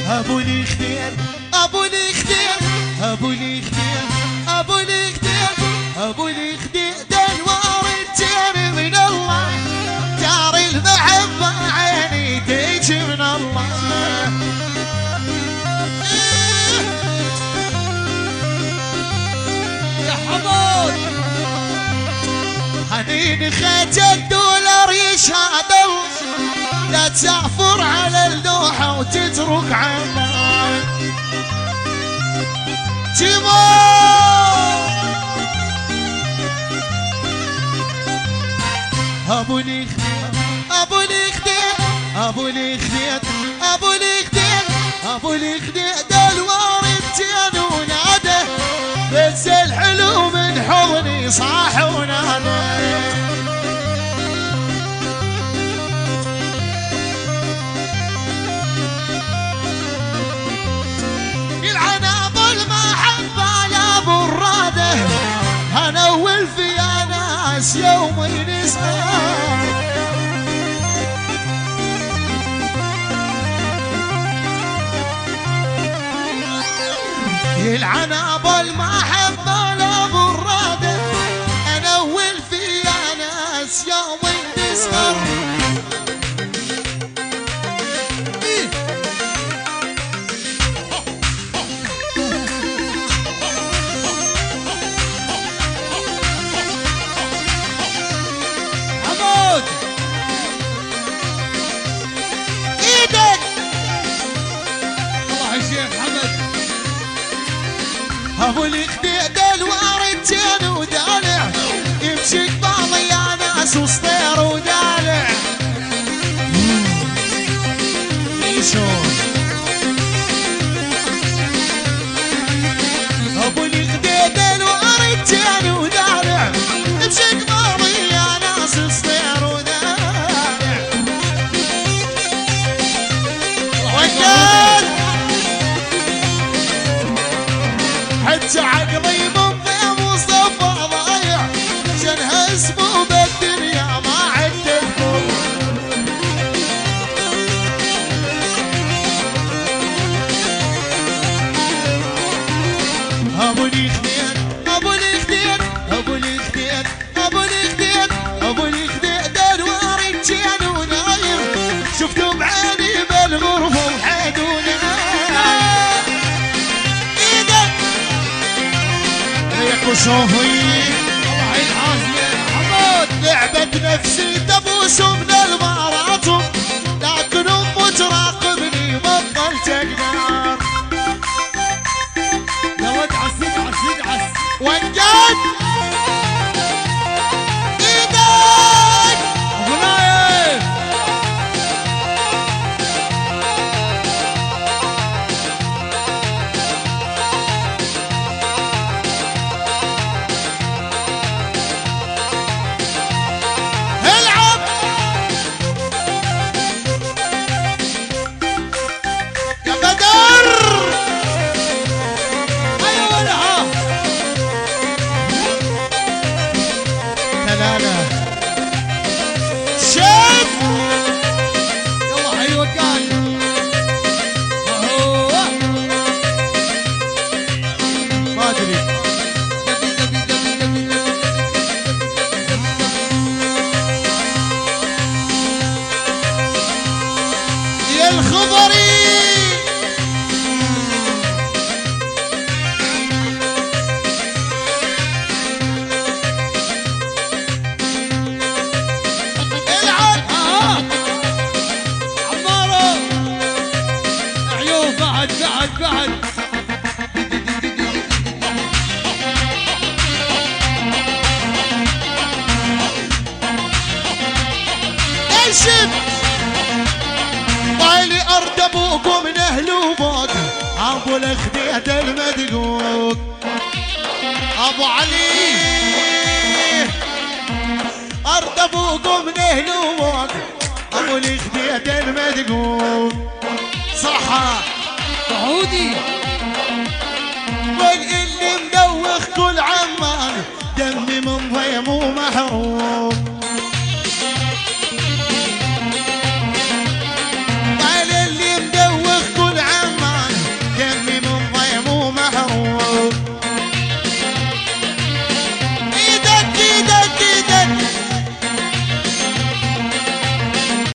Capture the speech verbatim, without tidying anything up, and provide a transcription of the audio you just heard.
ابو الخدير ابو الخدير ابو الخدير ابو الخدير ابو الخدير دلوار الجير من الله دار المحبة عيني تيجي من الله يا حمود حنين خيت الدولار يشهد الله لا تسافر على اللوحة وتترك عمار تيمور ابو الخدير ابو الخدير ابو الخدير ابو الخدير ابو الخدير دلوار التين وناده بس الحلو من حضني صاح وناده هنول في ناس يومين سهر يلعن ابو المحبة لابو الرادة هنول في ناس يومين سهر ابو الخدير دلوار التين ودالع يمشي قبال يا ناس وسطير ودالع ابو الخدير دلوار التين ودالع يمشي قبال يا ناس وسطير ودالع وكان حتى عقلي من ضي مصطفى ضايع جنها اسمه بالدنيا ما عد تذكر ابو الخدير ابو الخدير ابو الخدير ابو الخدير ابو الخدير دلوار الجين ونايم شفته بعيني بالغرفه وحيد وشوفي الله العظيم يا حمود لعبت نفسي تبوس من المراتب لكن امه تراقبني بطلت اقدر يلا ادعس ادعس ادعس وانجد ايدك ابو نايف طايلي ارض ابوك ومن اهل وبوك ابو الخدير المدقوق ابو علي ارض ابوك ومن اهل وبوك ابو الخدير المدقوق صحة سعودي قول